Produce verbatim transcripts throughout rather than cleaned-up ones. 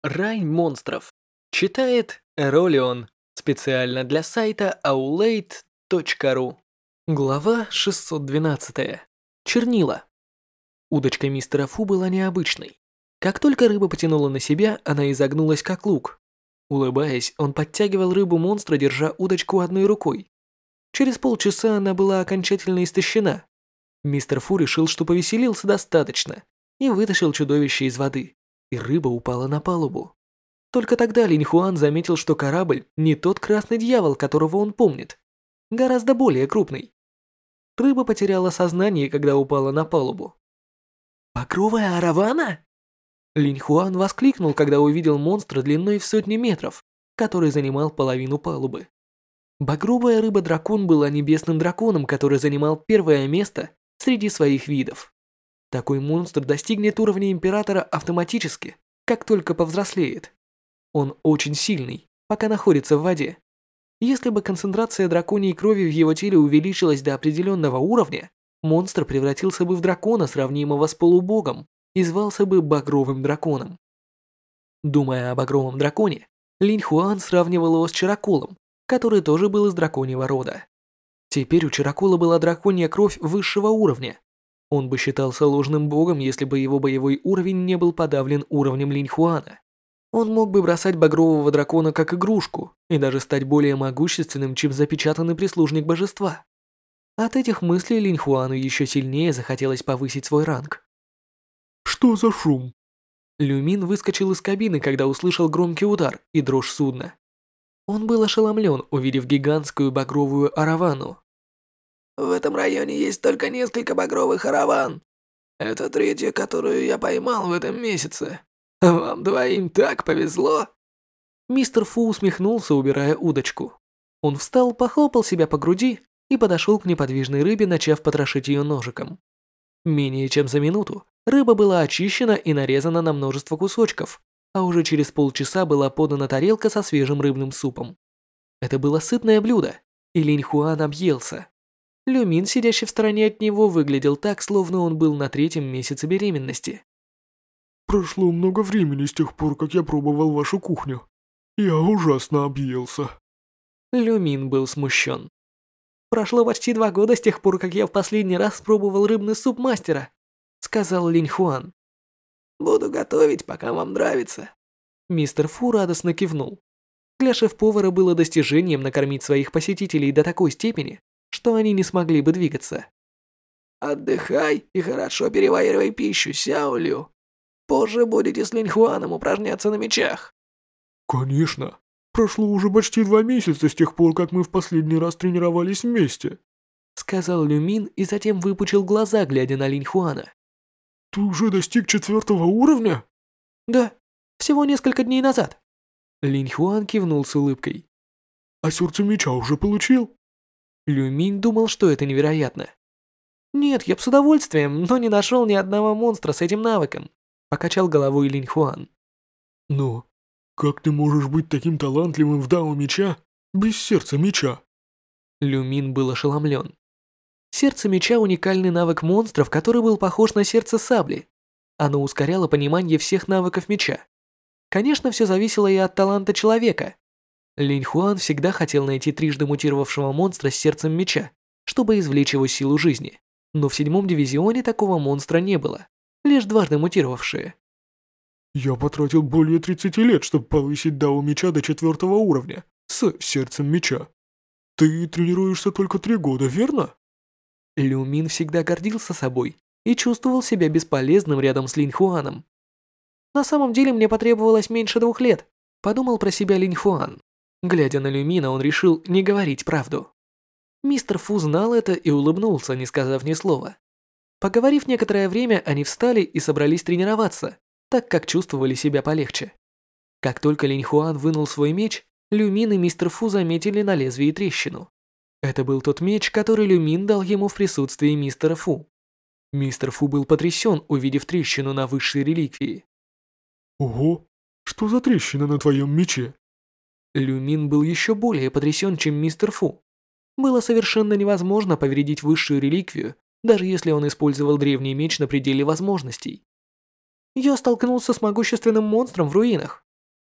Рай монстров. Читает Эролион. Специально для сайта аулейт точка ру. Глава шестьсот двенадцать. Чернила. Удочка мистера Фу была необычной. Как только рыба потянула на себя, она изогнулась как лук. Улыбаясь, он подтягивал рыбу монстра, держа удочку одной рукой. Через полчаса она была окончательно истощена. Мистер Фу решил, что повеселился достаточно, и вытащил чудовище из воды, и рыба упала на палубу. Только тогда Линь Хуан заметил, что корабль не тот красный дьявол, которого он помнит, гораздо более крупный. Рыба потеряла сознание, когда упала на палубу. «Багровая аравана?» Линь Хуан воскликнул, когда увидел монстра длиной в сотни метров, который занимал половину палубы. Багровая рыба-дракон была небесным драконом, который занимал первое место среди своих видов. Такой монстр достигнет уровня императора автоматически, как только повзрослеет. Он очень сильный, пока находится в воде. Если бы концентрация драконьей крови в его теле увеличилась до определенного уровня, монстр превратился бы в дракона, сравнимого с полубогом, и звался бы Багровым драконом. Думая о Багровом драконе, Линь Хуан сравнивал его с Чараколом, который тоже был из драконьего рода. Теперь у Чаракола была драконья кровь высшего уровня. Он бы считался ложным богом, если бы его боевой уровень не был подавлен уровнем Линь Хуана. Он мог бы бросать багрового дракона как игрушку и даже стать более могущественным, чем запечатанный прислужник божества. От этих мыслей Линь Хуану еще сильнее захотелось повысить свой ранг. «Что за шум?» Люмин выскочил из кабины, когда услышал громкий удар и дрожь судна. Он был ошеломлен, увидев гигантскую багровую аравану. В этом районе есть только несколько багровых араван. Это третья, которую я поймал в этом месяце. Вам двоим так повезло. Мистер Фу усмехнулся, убирая удочку. Он встал, похлопал себя по груди и подошел к неподвижной рыбе, начав потрошить ее ножиком. Менее чем за минуту рыба была очищена и нарезана на множество кусочков, а уже через полчаса была подана тарелка со свежим рыбным супом. Это было сытное блюдо, и Линь Хуан объелся. Люмин, сидящий в стороне от него, выглядел так, словно он был на третьем месяце беременности. «Прошло много времени с тех пор, как я пробовал вашу кухню. Я ужасно объелся». Люмин был смущен. «Прошло почти два года с тех пор, как я в последний раз пробовал рыбный суп мастера», сказал Линь Хуан. «Буду готовить, пока вам нравится». Мистер Фу радостно кивнул. Для шеф-повара было достижением накормить своих посетителей до такой степени, что они не смогли бы двигаться. «Отдыхай и хорошо переваривай пищу, Сяо Лю. Позже будете с Линь Хуаном упражняться на мечах». «Конечно. Прошло уже почти два месяца с тех пор, как мы в последний раз тренировались вместе», сказал Люмин и затем выпучил глаза, глядя на Линь Хуана. «Ты уже достиг четвертого уровня?» «Да, всего несколько дней назад». Линь Хуан кивнул с улыбкой. «А сердце меча уже получил?» Люмин думал, что это невероятно. «Нет, я б с удовольствием, но не нашел ни одного монстра с этим навыком», покачал головой Линь Хуан. «Но как ты можешь быть таким талантливым в дао меча без сердца меча?» Люмин был ошеломлен. Сердце меча — уникальный навык монстров, который был похож на сердце сабли. Оно ускоряло понимание всех навыков меча. Конечно, все зависело и от таланта человека. Линь Хуан всегда хотел найти трижды мутировавшего монстра с сердцем меча, чтобы извлечь его силу жизни. Но в седьмом дивизионе такого монстра не было. Лишь дважды мутировавшие. «Я потратил более тридцати лет, чтобы повысить дао меча до четвертого уровня с сердцем меча. Ты тренируешься только три года, верно?» Люмин всегда гордился собой и чувствовал себя бесполезным рядом с Линь Хуаном. «На самом деле мне потребовалось меньше двух лет», подумал про себя Линь Хуан. Глядя на Люмина, он решил не говорить правду. Мистер Фу знал это и улыбнулся, не сказав ни слова. Поговорив некоторое время, они встали и собрались тренироваться, так как чувствовали себя полегче. Как только Линь Хуан вынул свой меч, Люмин и мистер Фу заметили на лезвии трещину. Это был тот меч, который Люмин дал ему в присутствии мистера Фу. Мистер Фу был потрясен, увидев трещину на высшей реликвии. «Ого, что за трещина на твоем мече?» Люмин был еще более потрясен, чем мистер Фу. Было совершенно невозможно повредить высшую реликвию, даже если он использовал древний меч на пределе возможностей. «Я столкнулся с могущественным монстром в руинах.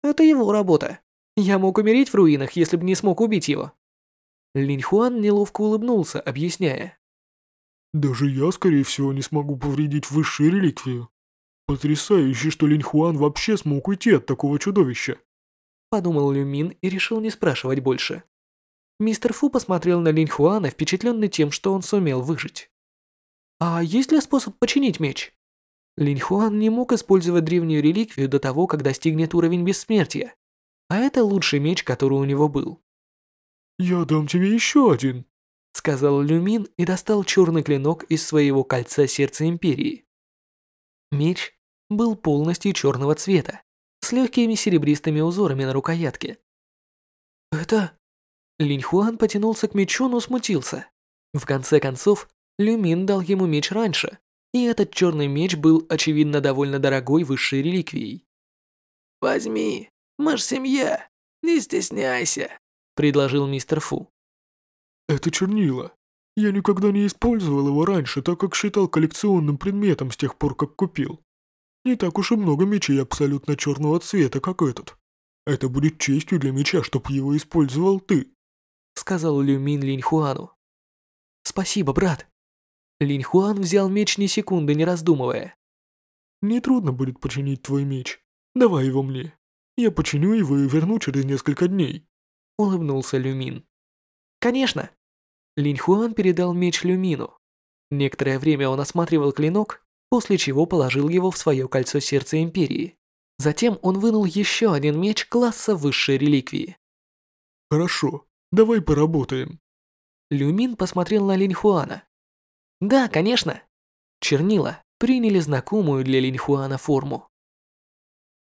Это его работа. Я мог умереть в руинах, если бы не смог убить его. Линь Хуан неловко улыбнулся, объясняя. Даже я, скорее всего, не смогу повредить высшую реликвию. Потрясающе, что Линь Хуан вообще смог уйти от такого чудовища. Подумал Лю Мин и решил не спрашивать больше. Мистер Фу посмотрел на Линь Хуана, впечатленный тем, что он сумел выжить. «А есть ли способ починить меч?» Линь Хуан не мог использовать древнюю реликвию до того, как достигнет уровень бессмертия. А это лучший меч, который у него был. «Я дам тебе еще один», — сказал Лю Мин и достал черный клинок из своего кольца Сердца Империи. Меч был полностью черного цвета, с легкими серебристыми узорами на рукоятке. «Это...» Линь Хуан потянулся к мечу, но смутился. В конце концов, Лю Мин дал ему меч раньше, и этот черный меч был, очевидно, довольно дорогой высшей реликвией. «Возьми, мы ж семья, не стесняйся», — предложил мистер Фу. «Это чернила. Я никогда не использовал его раньше, так как считал коллекционным предметом с тех пор, как купил. Не так уж и много мечей абсолютно черного цвета, как этот. Это будет честью для меча, чтоб его использовал ты», — сказал Лю Мин Линь Хуану. «Спасибо, брат». Линь Хуан взял меч ни секунды не раздумывая. «Нетрудно будет починить твой меч. Давай его мне. Я починю его и верну через несколько дней», — улыбнулся Лю Мин. «Конечно». Линь Хуан передал меч Лю Мину. Некоторое время он осматривал клинок, после чего положил его в свое кольцо Сердца Империи. Затем он вынул еще один меч класса высшей реликвии. «Хорошо, давай поработаем». Лю Мин посмотрел на Линь Хуана. «Да, конечно». Чернила приняли знакомую для Линь Хуана форму.